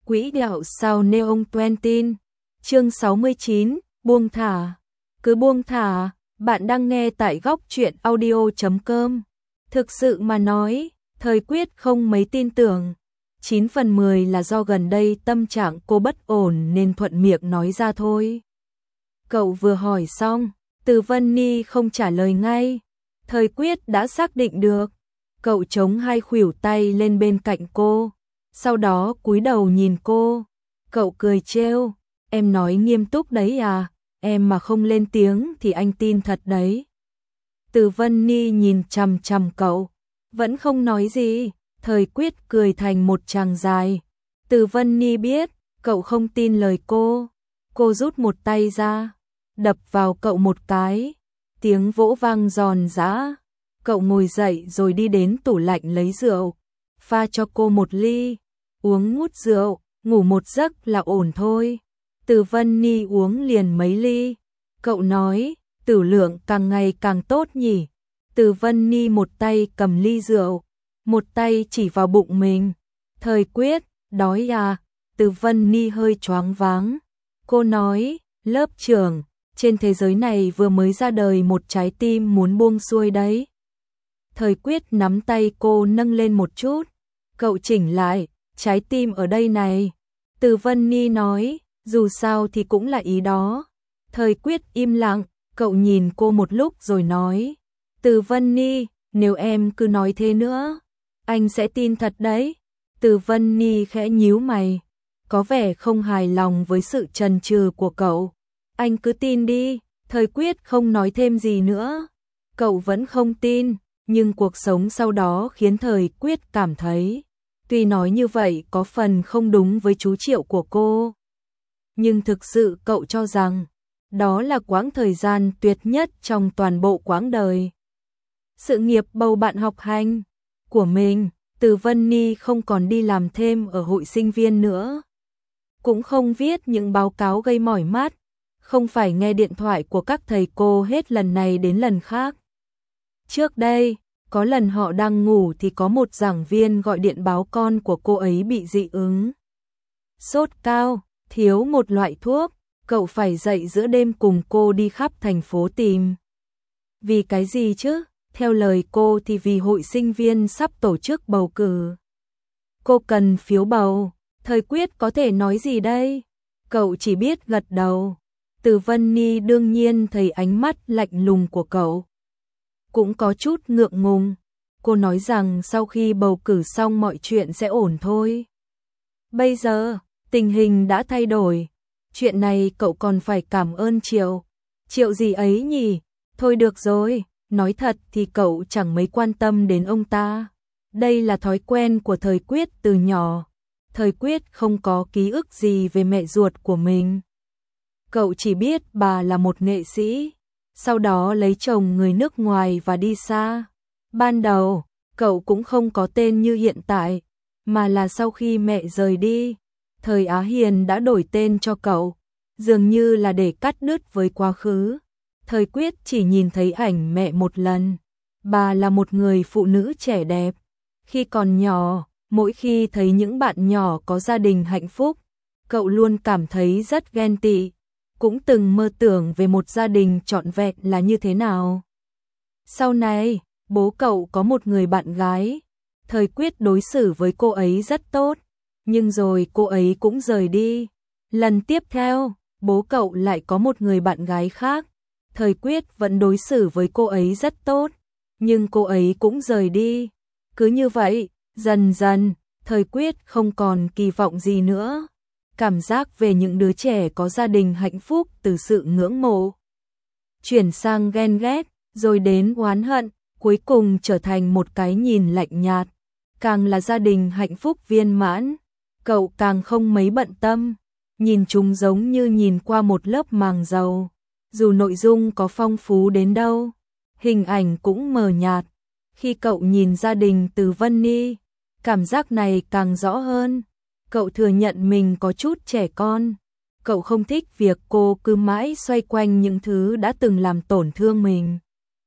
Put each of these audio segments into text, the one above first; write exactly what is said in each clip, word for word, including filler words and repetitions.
Quỹ đạo sao Neon Twentin, chương sáu mươi chín, buông thả. Cứ buông thả, bạn đang nghe tại góc truyện audio chấm com. Thực sự mà nói, Thời Quyết không mấy tin tưởng. chín phần mười là do gần đây tâm trạng cô bất ổn nên thuận miệng nói ra thôi. Cậu vừa hỏi xong, Từ Vân Ni không trả lời ngay. Thời Quyết đã xác định được. Cậu chống hai khuỷu tay lên bên cạnh cô, sau đó cúi đầu nhìn cô. Cậu cười trêu, em nói nghiêm túc đấy à, em mà không lên tiếng thì anh tin thật đấy. Từ Vân Ni nhìn chằm chằm cậu, vẫn không nói gì. Thời Quyết cười thành một tràng dài. Từ Vân Ni biết cậu không tin lời cô. Cô rút một tay ra, đập vào cậu một cái. Tiếng vỗ vang giòn giã. Cậu ngồi dậy rồi đi đến tủ lạnh lấy rượu, pha cho cô một ly. Uống ngút rượu, ngủ một giấc là ổn thôi. Từ Vân Ni uống liền mấy ly. Cậu nói, tử lượng càng ngày càng tốt nhỉ. Từ Vân Ni một tay cầm ly rượu, một tay chỉ vào bụng mình. Thời Quyết, đói à? Từ Vân Ni hơi choáng váng. Cô nói, lớp trưởng, trên thế giới này vừa mới ra đời một trái tim muốn buông xuôi đấy. Thời Quyết nắm tay cô nâng lên một chút. Cậu chỉnh lại, trái tim ở đây này. Từ Vân Ni nói, dù sao thì cũng là ý đó. Thời Quyết im lặng, cậu nhìn cô một lúc rồi nói, Từ Vân Ni, nếu em cứ nói thế nữa, anh sẽ tin thật đấy. Từ Vân Ni khẽ nhíu mày, có vẻ không hài lòng với sự chần chừ của cậu. Anh cứ tin đi. Thời Quyết không nói thêm gì nữa. Cậu vẫn không tin, nhưng cuộc sống sau đó khiến Thời Quyết cảm thấy, tuy nói như vậy có phần không đúng với chú Triệu của cô, nhưng thực sự cậu cho rằng đó là quãng thời gian tuyệt nhất trong toàn bộ quãng đời. Sự nghiệp bầu bạn học hành của mình, Từ Vân Ni không còn đi làm thêm ở hội sinh viên nữa, cũng không viết những báo cáo gây mỏi mắt, không phải nghe điện thoại của các thầy cô hết lần này đến lần khác. Trước đây, có lần họ đang ngủ thì có một giảng viên gọi điện báo con của cô ấy bị dị ứng. Sốt cao, thiếu một loại thuốc, cậu phải dậy giữa đêm cùng cô đi khắp thành phố tìm. Vì cái gì chứ? Theo lời cô thì vì hội sinh viên sắp tổ chức bầu cử. Cô cần phiếu bầu. Thời Quyết có thể nói gì đây? Cậu chỉ biết gật đầu. Từ Vân Ni đương nhiên thấy ánh mắt lạnh lùng của cậu, cũng có chút ngượng ngùng. Cô nói rằng sau khi bầu cử xong mọi chuyện sẽ ổn thôi. Bây giờ, tình hình đã thay đổi. Chuyện này cậu còn phải cảm ơn Triệu. Triệu gì ấy nhỉ? Thôi được rồi, nói thật thì cậu chẳng mấy quan tâm đến ông ta. Đây là thói quen của Thời Quyết từ nhỏ. Thời Quyết không có ký ức gì về mẹ ruột của mình. Cậu chỉ biết bà là một nghệ sĩ, sau đó lấy chồng người nước ngoài và đi xa. Ban đầu, cậu cũng không có tên như hiện tại, mà là sau khi mẹ rời đi, Thời Á Hiền đã đổi tên cho cậu, dường như là để cắt đứt với quá khứ. Thời Quyết chỉ nhìn thấy ảnh mẹ một lần. Bà là một người phụ nữ trẻ đẹp. Khi còn nhỏ, mỗi khi thấy những bạn nhỏ có gia đình hạnh phúc, cậu luôn cảm thấy rất ghen tị, cũng từng mơ tưởng về một gia đình trọn vẹn là như thế nào. Sau này, bố cậu có một người bạn gái. Thời Quyết đối xử với cô ấy rất tốt, nhưng rồi cô ấy cũng rời đi. Lần tiếp theo, bố cậu lại có một người bạn gái khác. Thời Quyết vẫn đối xử với cô ấy rất tốt, nhưng cô ấy cũng rời đi. Cứ như vậy, dần dần, Thời Quyết không còn kỳ vọng gì nữa. Cảm giác về những đứa trẻ có gia đình hạnh phúc từ sự ngưỡng mộ chuyển sang ghen ghét, rồi đến oán hận, cuối cùng trở thành một cái nhìn lạnh nhạt. Càng là gia đình hạnh phúc viên mãn, cậu càng không mấy bận tâm, nhìn chúng giống như nhìn qua một lớp màng dầu. Dù nội dung có phong phú đến đâu, hình ảnh cũng mờ nhạt. Khi cậu nhìn gia đình Từ Vân Ni, cảm giác này càng rõ hơn. Cậu thừa nhận mình có chút trẻ con. Cậu không thích việc cô cứ mãi xoay quanh những thứ đã từng làm tổn thương mình.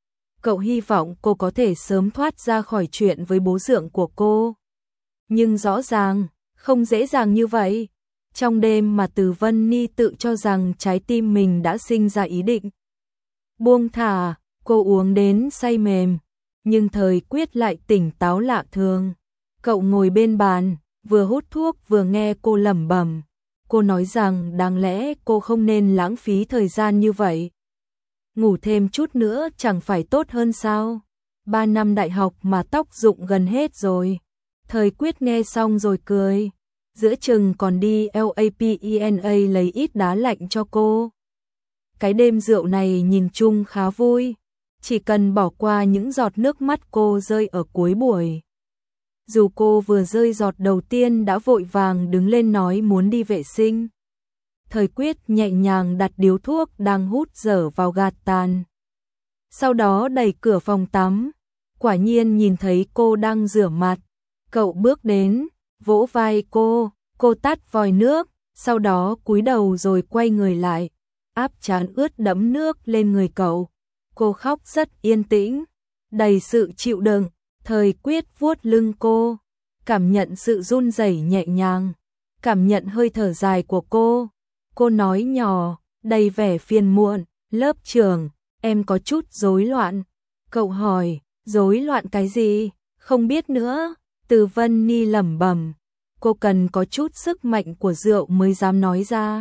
Cậu hy vọng cô có thể sớm thoát ra khỏi chuyện với bố dượng của cô. Nhưng rõ ràng, Không dễ dàng như vậy. Trong đêm mà Từ Vân Ni tự cho rằng trái tim mình đã sinh ra ý định buông thả, cô uống đến say mềm, nhưng Thời Quyết lại tỉnh táo lạ thường. Cậu ngồi bên bàn, vừa hút thuốc vừa nghe cô lẩm bẩm. Cô nói rằng đáng lẽ cô không nên lãng phí thời gian như vậy. Ngủ thêm chút nữa chẳng phải tốt hơn sao? Ba năm đại học mà tóc rụng gần hết rồi. Thời Quyết nghe xong rồi cười. Giữa chừng còn đi LAPENA lấy ít đá lạnh cho cô. Cái đêm rượu này nhìn chung khá vui. Chỉ cần bỏ qua những giọt nước mắt cô rơi ở cuối buổi. Dù cô vừa rơi giọt đầu tiên đã vội vàng đứng lên nói muốn đi vệ sinh. Thời Quyết nhẹ nhàng đặt điếu thuốc đang hút dở vào gạt tàn. Sau đó đẩy cửa phòng tắm. Quả nhiên nhìn thấy cô đang rửa mặt. Cậu bước đến, vỗ vai cô, cô tắt vòi nước, sau đó cúi đầu rồi quay người lại, áp trán ướt đẫm nước lên người cậu. Cô khóc rất yên tĩnh, đầy sự chịu đựng. Thời Quyết vuốt lưng cô, cảm nhận sự run rẩy nhẹ nhàng, cảm nhận hơi thở dài của cô. Cô nói nhỏ, đầy vẻ phiền muộn, lớp trưởng, em có chút rối loạn. Cậu hỏi, rối loạn cái gì? Không biết nữa. Từ Vân Ni lẩm bẩm, cô cần có chút sức mạnh của rượu mới dám nói ra.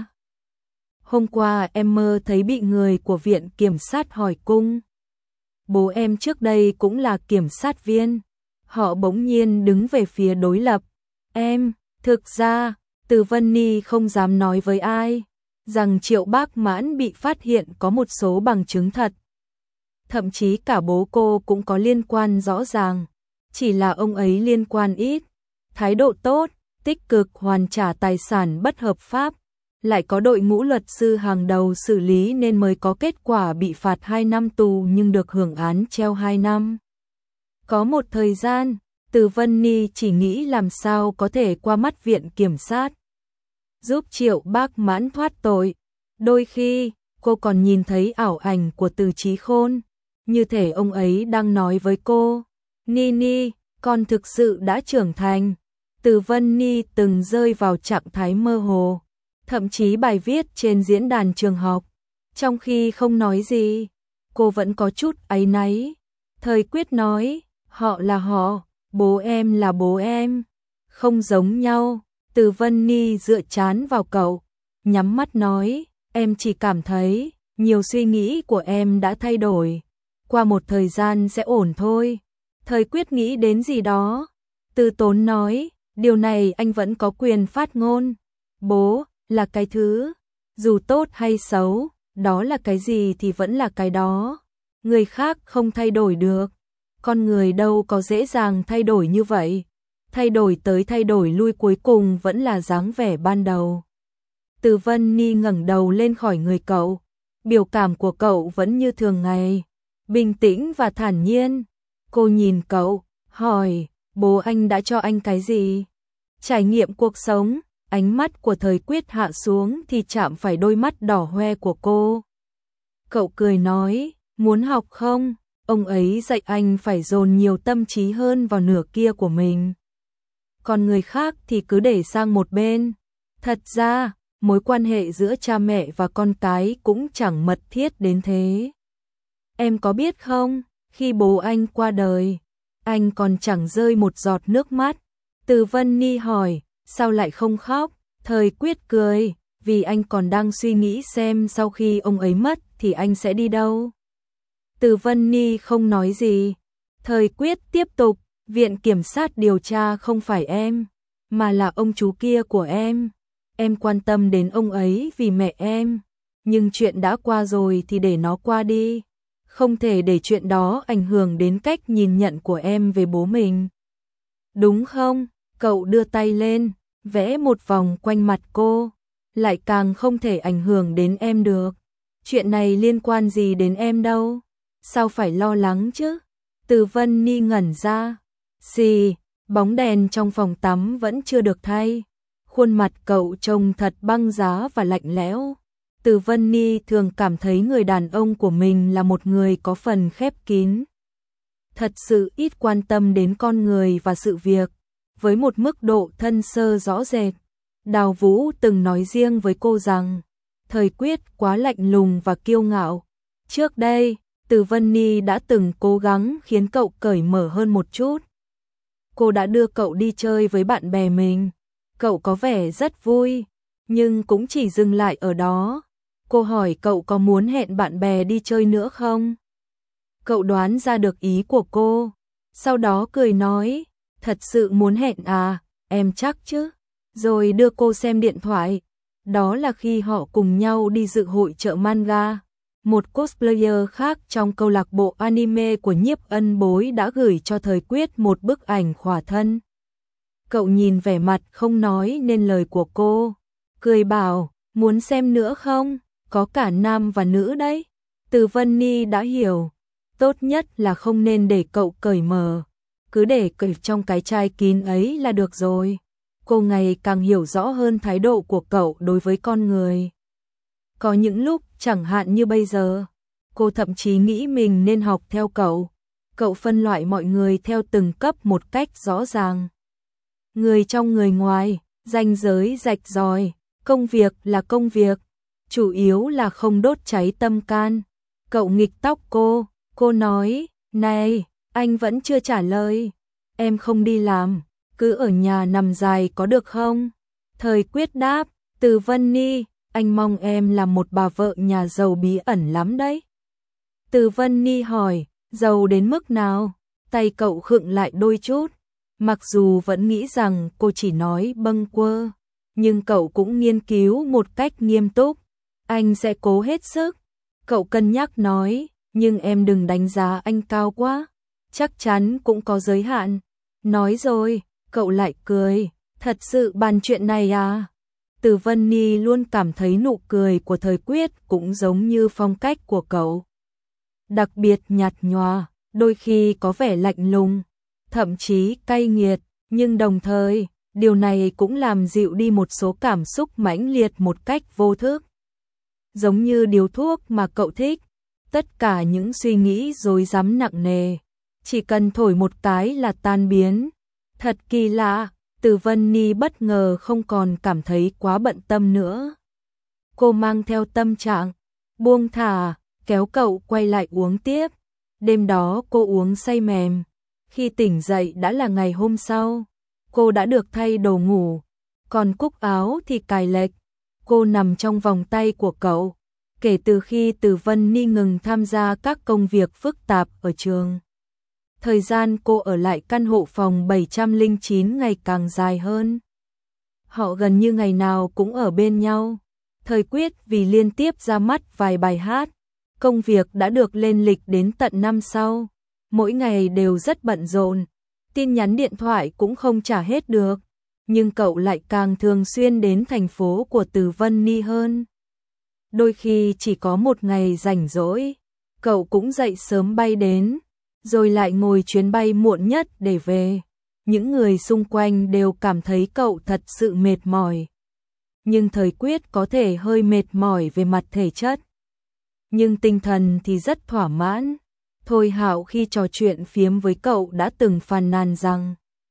Hôm qua em mơ thấy bị người của viện kiểm sát hỏi cung. Bố em trước đây cũng là kiểm sát viên. Họ bỗng nhiên đứng về phía đối lập. Em, thực ra, Từ Vân Ni không dám nói với ai rằng Triệu Bác Mãn bị phát hiện có một số bằng chứng thật. Thậm chí cả bố cô cũng có liên quan rõ ràng. Chỉ là ông ấy liên quan ít, thái độ tốt, tích cực hoàn trả tài sản bất hợp pháp, lại có đội ngũ luật sư hàng đầu xử lý nên mới có kết quả bị phạt hai năm tù nhưng được hưởng án treo hai năm. Có một thời gian, Từ Vân Ni chỉ nghĩ làm sao có thể qua mắt viện kiểm sát, giúp Triệu Bác Mãn thoát tội. Đôi khi, cô còn nhìn thấy ảo ảnh của Từ Chí Khôn, như thể ông ấy đang nói với cô, Ni Ni, con thực sự đã trưởng thành. Từ Vân Ni từng rơi vào trạng thái mơ hồ, thậm chí bài viết trên diễn đàn trường học, trong khi không nói gì, cô vẫn có chút áy náy. Thời Quyết nói, họ là họ, bố em là bố em, không giống nhau. Từ Vân Ni dựa trán vào cậu, nhắm mắt nói, em chỉ cảm thấy, nhiều suy nghĩ của em đã thay đổi, qua một thời gian sẽ ổn thôi. Thời Quyết nghĩ đến gì đó, từ tốn nói, điều này anh vẫn có quyền phát ngôn. Bố, là cái thứ, dù tốt hay xấu, đó là cái gì thì vẫn là cái đó. Người khác không thay đổi được, con người đâu có dễ dàng thay đổi như vậy. Thay đổi tới thay đổi lui cuối cùng vẫn là dáng vẻ ban đầu. Từ Vân Ni ngẩng đầu lên khỏi người cậu, biểu cảm của cậu vẫn như thường ngày, bình tĩnh và thản nhiên. Cô nhìn cậu, hỏi, bố anh đã cho anh cái gì? Trải nghiệm cuộc sống. Ánh mắt của Thời Quyết hạ xuống thì chạm phải đôi mắt đỏ hoe của cô. Cậu cười nói, muốn học không? Ông ấy dạy anh phải dồn nhiều tâm trí hơn vào nửa kia của mình. Còn người khác thì cứ để sang một bên. Thật ra, mối quan hệ giữa cha mẹ và con cái cũng chẳng mật thiết đến thế. Em có biết không, khi bố anh qua đời, anh còn chẳng rơi một giọt nước mắt. Từ Vân Ni hỏi, sao lại không khóc? Thời Quyết cười, vì anh còn đang suy nghĩ xem sau khi ông ấy mất thì anh sẽ đi đâu. Từ Vân Ni không nói gì. Thời Quyết tiếp tục, viện kiểm sát điều tra không phải em, mà là ông chú kia của em. Em quan tâm đến ông ấy vì mẹ em, nhưng chuyện đã qua rồi thì để nó qua đi. Không thể để chuyện đó ảnh hưởng đến cách nhìn nhận của em về bố mình. Đúng không? Cậu đưa tay lên, vẽ một vòng quanh mặt cô. Lại càng không thể ảnh hưởng đến em được. Chuyện này liên quan gì đến em đâu. Sao phải lo lắng chứ? Từ Vân Ni ngẩn ra. Xì, bóng đèn trong phòng tắm vẫn chưa được thay. Khuôn mặt cậu trông thật băng giá và lạnh lẽo. Từ Vân Ni thường cảm thấy người đàn ông của mình là một người có phần khép kín. Thật sự ít quan tâm đến con người và sự việc. với một mức độ thân sơ rõ rệt. Đào Vũ từng nói riêng với cô rằng, Thời Quyết quá lạnh lùng và kiêu ngạo. Trước đây, Từ Vân Ni đã từng cố gắng khiến cậu cởi mở hơn một chút. Cô đã đưa cậu đi chơi với bạn bè mình. Cậu có vẻ rất vui, nhưng cũng chỉ dừng lại ở đó. Cô hỏi cậu có muốn hẹn bạn bè đi chơi nữa không? Cậu đoán ra được ý của cô, sau đó cười nói, thật sự muốn hẹn à, em chắc chứ? Rồi đưa cô xem điện thoại. Đó là khi họ cùng nhau đi dự hội chợ manga. Một cosplayer khác trong câu lạc bộ anime của Nhiếp Ân Bối đã gửi cho Thời Quyết một bức ảnh khỏa thân. Cậu nhìn vẻ mặt không nói nên lời của cô, cười bảo, muốn xem nữa không? Có cả nam và nữ đấy. Từ Vân Ni đã hiểu, tốt nhất là không nên để cậu cởi mở, cứ để cởi trong cái chai kín ấy là được rồi. Cô ngày càng hiểu rõ hơn thái độ của cậu đối với con người. Có những lúc, chẳng hạn như bây giờ, cô thậm chí nghĩ mình nên học theo cậu. Cậu phân loại mọi người theo từng cấp một cách rõ ràng. Người trong người ngoài, ranh giới rạch ròi, công việc là công việc, chủ yếu là không đốt cháy tâm can. Cậu nghịch tóc cô, cô nói, này, anh vẫn chưa trả lời, em không đi làm, cứ ở nhà nằm dài có được không? Thời Quyết đáp, Từ Vân Ni, anh mong em là một bà vợ nhà giàu bí ẩn lắm đấy. Từ Vân Ni hỏi, giàu đến mức nào? Tay cậu khựng lại đôi chút. Mặc dù vẫn nghĩ rằng cô chỉ nói bâng quơ, nhưng cậu cũng nghiên cứu một cách nghiêm túc. Anh sẽ cố hết sức. Cậu cân nhắc nói, nhưng em đừng đánh giá anh cao quá. Chắc chắn cũng có giới hạn. Nói rồi, cậu lại cười. Thật sự bàn chuyện này à? Từ Vân Ni luôn cảm thấy nụ cười của Thời Quyết cũng giống như phong cách của cậu. Đặc biệt nhạt nhòa, đôi khi có vẻ lạnh lùng, thậm chí cay nghiệt, nhưng đồng thời, điều này cũng làm dịu đi một số cảm xúc mãnh liệt một cách vô thức. Giống như điều thuốc mà cậu thích, tất cả những suy nghĩ rối rắm nặng nề, chỉ cần thổi một cái là tan biến. Thật kỳ lạ, Từ Vân Ni bất ngờ không còn cảm thấy quá bận tâm nữa. Cô mang theo tâm trạng buông thả, kéo cậu quay lại uống tiếp. Đêm đó cô uống say mềm. Khi tỉnh dậy đã là ngày hôm sau. Cô đã được thay đồ ngủ, còn cúc áo thì cài lệch. Cô nằm trong vòng tay của cậu. Kể từ khi Từ Vân Ni ngừng tham gia các công việc phức tạp ở trường, thời gian cô ở lại căn hộ phòng bảy trăm lẻ chín ngày càng dài hơn. Họ gần như ngày nào cũng ở bên nhau. Thời Quyết vì liên tiếp ra mắt vài bài hát, công việc đã được lên lịch đến tận năm sau. Mỗi ngày đều rất bận rộn, tin nhắn điện thoại cũng không trả hết được. Nhưng cậu lại càng thường xuyên đến thành phố của Từ Vân Ni hơn. Đôi khi chỉ có một ngày rảnh rỗi, cậu cũng dậy sớm bay đến, rồi lại ngồi chuyến bay muộn nhất để về. Những người xung quanh đều cảm thấy cậu thật sự mệt mỏi. Nhưng Thời Quyết có thể hơi mệt mỏi về mặt thể chất, nhưng tinh thần thì rất thỏa mãn. Thôi Hạo khi trò chuyện phiếm với cậu đã từng phàn nàn rằng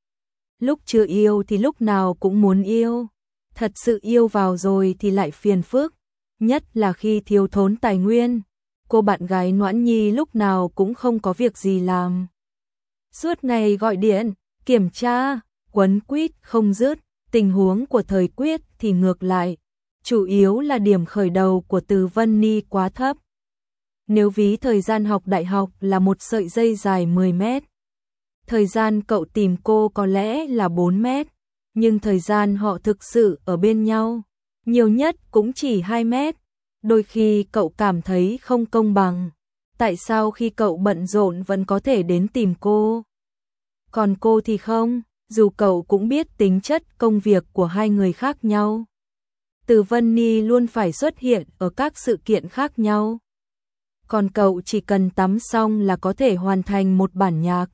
lúc chưa yêu thì lúc nào cũng muốn yêu, thật sự yêu vào rồi thì lại phiền phức, nhất là khi thiếu thốn tài nguyên. Cô bạn gái Noãn Nhi lúc nào cũng không có việc gì làm, suốt ngày gọi điện, kiểm tra, quấn quýt không dứt. Tình huống của Thời Quyết thì ngược lại, chủ yếu là điểm khởi đầu của Từ Vân Ni quá thấp. Nếu ví thời gian học đại học là một sợi dây dài mười mét, thời gian cậu tìm cô có lẽ là bốn mét, nhưng thời gian họ thực sự ở bên nhau, nhiều nhất cũng chỉ hai mét. Đôi khi cậu cảm thấy không công bằng. Tại sao khi cậu bận rộn vẫn có thể đến tìm cô, còn cô thì không, dù cậu cũng biết tính chất công việc của hai người khác nhau. Từ Vân Ni luôn phải xuất hiện ở các sự kiện khác nhau, còn cậu chỉ cần tắm xong là có thể hoàn thành một bản nhạc.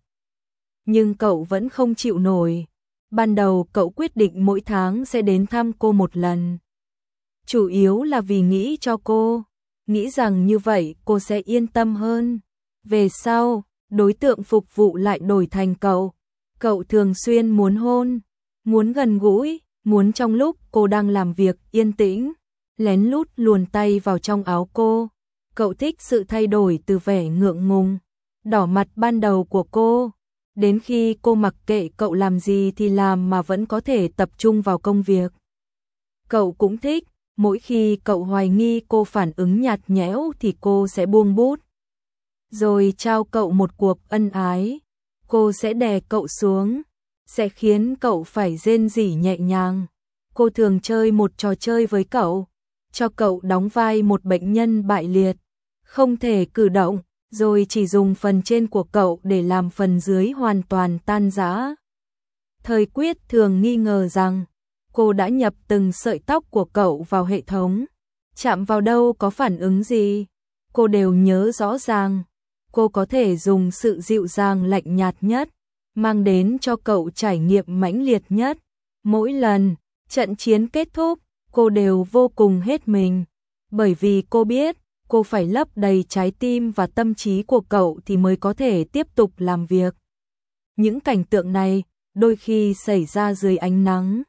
Nhưng cậu vẫn không chịu nổi. Ban đầu cậu quyết định mỗi tháng sẽ đến thăm cô một lần. Chủ yếu là vì nghĩ cho cô, nghĩ rằng như vậy cô sẽ yên tâm hơn. Về sau, đối tượng phục vụ lại đổi thành cậu. Cậu thường xuyên muốn hôn, muốn gần gũi, muốn trong lúc cô đang làm việc yên tĩnh, lén lút luồn tay vào trong áo cô. Cậu thích sự thay đổi từ vẻ ngượng ngùng, đỏ mặt ban đầu của cô, đến khi cô mặc kệ cậu làm gì thì làm mà vẫn có thể tập trung vào công việc. Cậu cũng thích, mỗi khi cậu hoài nghi cô phản ứng nhạt nhẽo thì cô sẽ buông bút, rồi trao cậu một cuộc ân ái. Cô sẽ đè cậu xuống, sẽ khiến cậu phải rên rỉ nhẹ nhàng. Cô thường chơi một trò chơi với cậu, cho cậu đóng vai một bệnh nhân bại liệt, không thể cử động, rồi chỉ dùng phần trên của cậu để làm phần dưới hoàn toàn tan rã. Thời Quyết thường nghi ngờ rằng cô đã nhập từng sợi tóc của cậu vào hệ thống, chạm vào đâu có phản ứng gì, cô đều nhớ rõ ràng. Cô có thể dùng sự dịu dàng lạnh nhạt nhất, mang đến cho cậu trải nghiệm mãnh liệt nhất. Mỗi lần trận chiến kết thúc, cô đều vô cùng hết mình, bởi vì cô biết cô phải lấp đầy trái tim và tâm trí của cậu thì mới có thể tiếp tục làm việc. Những cảnh tượng này đôi khi xảy ra dưới ánh nắng,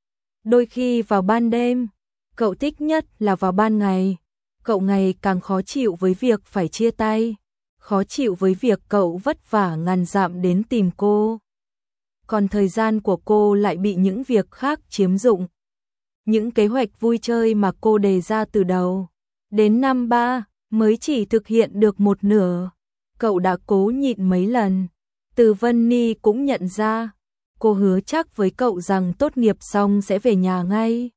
đôi khi vào ban đêm, cậu thích nhất là vào ban ngày. Cậu ngày càng khó chịu với việc phải chia tay, khó chịu với việc cậu vất vả ngàn dặm đến tìm cô. Còn thời gian của cô lại bị những việc khác chiếm dụng. Những kế hoạch vui chơi mà cô đề ra từ đầu, đến năm ba mới chỉ thực hiện được một nửa. Cậu đã cố nhịn mấy lần. Từ Vân Ni cũng nhận ra, cô hứa chắc với cậu rằng tốt nghiệp xong sẽ về nhà ngay.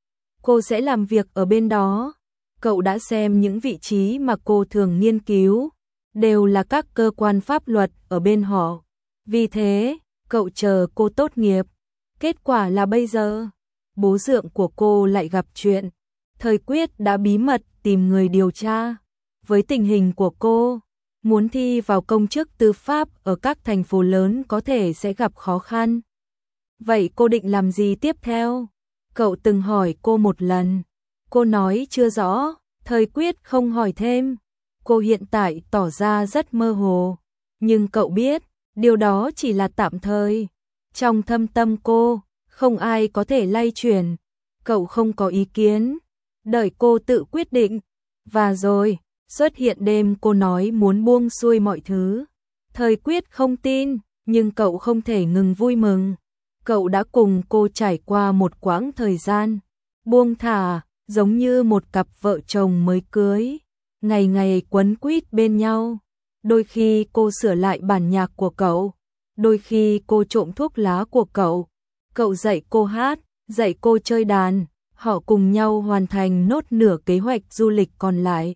Cô sẽ làm việc ở bên đó. Cậu đã xem những vị trí mà cô thường nghiên cứu, đều là các cơ quan pháp luật ở bên họ. Vì thế, cậu chờ cô tốt nghiệp. Kết quả là bây giờ, bố dượng của cô lại gặp chuyện. Thời Quyết đã bí mật tìm người điều tra. Với tình hình của cô, muốn thi vào công chức tư pháp ở các thành phố lớn có thể sẽ gặp khó khăn. Vậy cô định làm gì tiếp theo? Cậu từng hỏi cô một lần. Cô nói chưa rõ. Thời Quyết không hỏi thêm. Cô hiện tại tỏ ra rất mơ hồ. Nhưng cậu biết, điều đó chỉ là tạm thời. Trong thâm tâm cô, không ai có thể lay chuyển. Cậu không có ý kiến. Đợi cô tự quyết định. Và rồi, xuất hiện đêm cô nói muốn buông xuôi mọi thứ. Thời Quyết không tin, nhưng cậu không thể ngừng vui mừng. Cậu đã cùng cô trải qua một quãng thời gian buông thả, giống như một cặp vợ chồng mới cưới, ngày ngày quấn quýt bên nhau. Đôi khi cô sửa lại bản nhạc của cậu, đôi khi cô trộm thuốc lá của cậu. Cậu dạy cô hát, dạy cô chơi đàn, họ cùng nhau hoàn thành nốt nửa kế hoạch du lịch còn lại.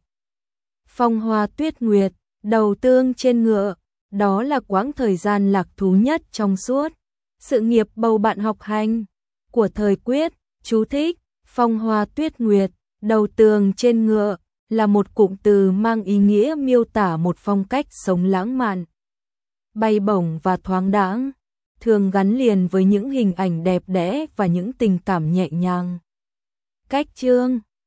Phong Hoa Tuyết Nguyệt, đầu tương trên ngựa, đó là quãng thời gian lạc thú nhất trong suốt sự nghiệp bầu bạn học hành của Thời Quyết. Chú thích: Phong Hoa Tuyết Nguyệt, đầu tường trên ngựa là một cụm từ mang ý nghĩa miêu tả một phong cách sống lãng mạn, bay bổng và thoáng đãng, thường gắn liền với những hình ảnh đẹp đẽ và những tình cảm nhẹ nhàng. Cách chương